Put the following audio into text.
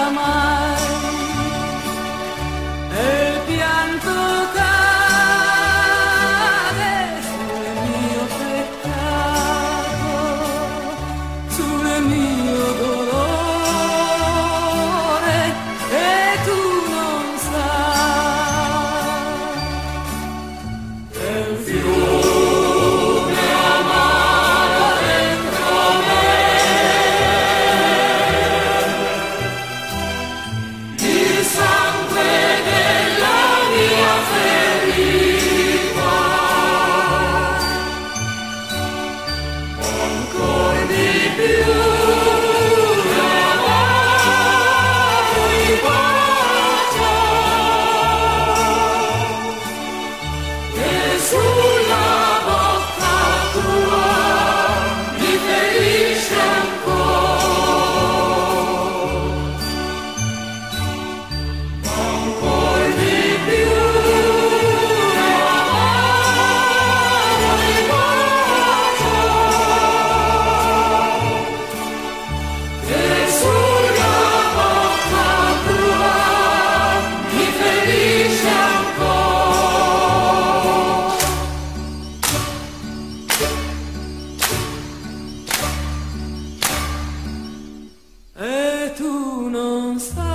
mai. E il pianto cade sul mio peccato, sul mio dolore, e tu non sai. È un fiume amaro dentro me, il sangue della mia ferita, ancor di più l'amaro mi bacia, e sulla bocca tua mi ferisce ancora, ancor di più l'amaro mi bacia, e sulla bocca tua mi ferisce ancora. E tu non sai.